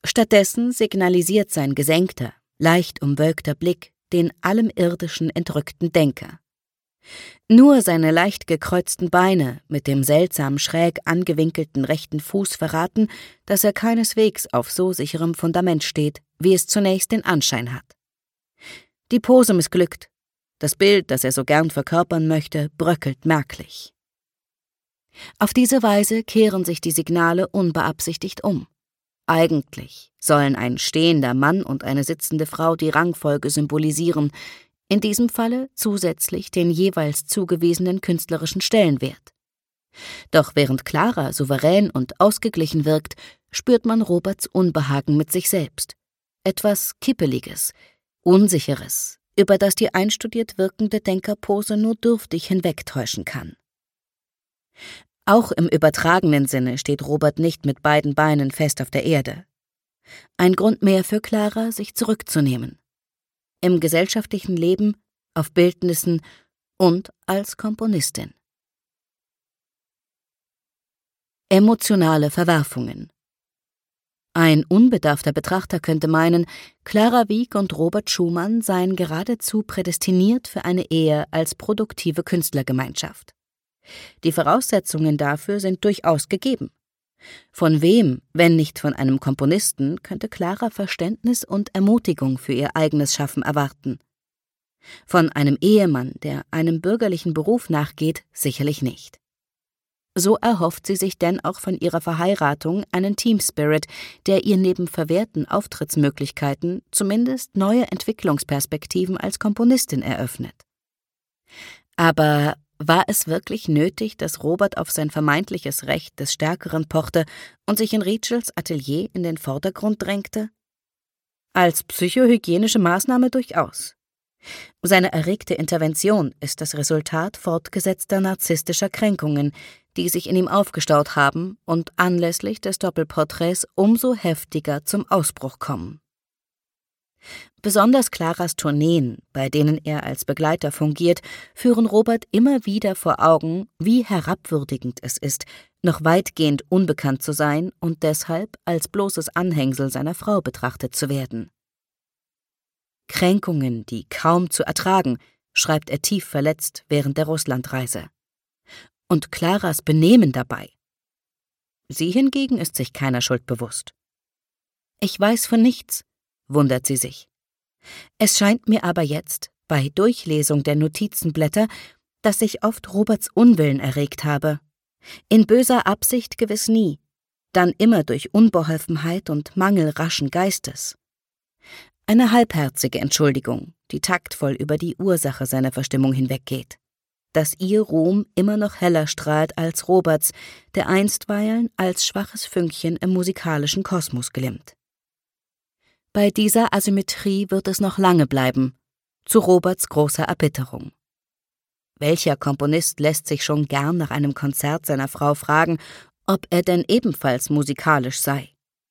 Stattdessen signalisiert sein gesenkter, leicht umwölkter Blick den allem Irdischen entrückten Denker. Nur seine leicht gekreuzten Beine mit dem seltsam schräg angewinkelten rechten Fuß verraten, dass er keineswegs auf so sicherem Fundament steht, wie es zunächst den Anschein hat. Die Pose missglückt. Das Bild, das er so gern verkörpern möchte, bröckelt merklich. Auf diese Weise kehren sich die Signale unbeabsichtigt um. Eigentlich sollen ein stehender Mann und eine sitzende Frau die Rangfolge symbolisieren, in diesem Falle zusätzlich den jeweils zugewiesenen künstlerischen Stellenwert. Doch während Clara souverän und ausgeglichen wirkt, spürt man Roberts Unbehagen mit sich selbst. Etwas Kippeliges, Unsicheres, über das die einstudiert wirkende Denkerpose nur dürftig hinwegtäuschen kann. Auch im übertragenen Sinne steht Robert nicht mit beiden Beinen fest auf der Erde. Ein Grund mehr für Clara, sich zurückzunehmen. Im gesellschaftlichen Leben, auf Bildnissen und als Komponistin. Emotionale Verwerfungen. Ein unbedarfter Betrachter könnte meinen, Clara Wieck und Robert Schumann seien geradezu prädestiniert für eine Ehe als produktive Künstlergemeinschaft. Die Voraussetzungen dafür sind durchaus gegeben. Von wem, wenn nicht von einem Komponisten, könnte Clara Verständnis und Ermutigung für ihr eigenes Schaffen erwarten? Von einem Ehemann, der einem bürgerlichen Beruf nachgeht, sicherlich nicht. So erhofft sie sich denn auch von ihrer Verheiratung einen Team-Spirit, der ihr neben verwehrten Auftrittsmöglichkeiten zumindest neue Entwicklungsperspektiven als Komponistin eröffnet. Aber war es wirklich nötig, dass Robert auf sein vermeintliches Recht des Stärkeren pochte und sich in Rietschels Atelier in den Vordergrund drängte? Als psychohygienische Maßnahme durchaus. Seine erregte Intervention ist das Resultat fortgesetzter narzisstischer Kränkungen, die sich in ihm aufgestaut haben und anlässlich des Doppelporträts umso heftiger zum Ausbruch kommen. Besonders Claras Tourneen, bei denen er als Begleiter fungiert, führen Robert immer wieder vor Augen, wie herabwürdigend es ist, noch weitgehend unbekannt zu sein und deshalb als bloßes Anhängsel seiner Frau betrachtet zu werden. Kränkungen, die kaum zu ertragen, schreibt er tief verletzt während der Russlandreise. Und Claras Benehmen dabei. Sie hingegen ist sich keiner Schuld bewusst. »Ich weiß von nichts«, wundert sie sich. Es scheint mir aber jetzt, bei Durchlesung der Notizenblätter, dass sich oft Roberts Unwillen erregt habe. In böser Absicht gewiss nie, dann immer durch Unbeholfenheit und Mangel raschen Geistes. Eine halbherzige Entschuldigung, die taktvoll über die Ursache seiner Verstimmung hinweggeht. Dass ihr Ruhm immer noch heller strahlt als Roberts, der einstweilen als schwaches Fünkchen im musikalischen Kosmos glimmt. Bei dieser Asymmetrie wird es noch lange bleiben, zu Roberts großer Erbitterung. Welcher Komponist lässt sich schon gern nach einem Konzert seiner Frau fragen, ob er denn ebenfalls musikalisch sei?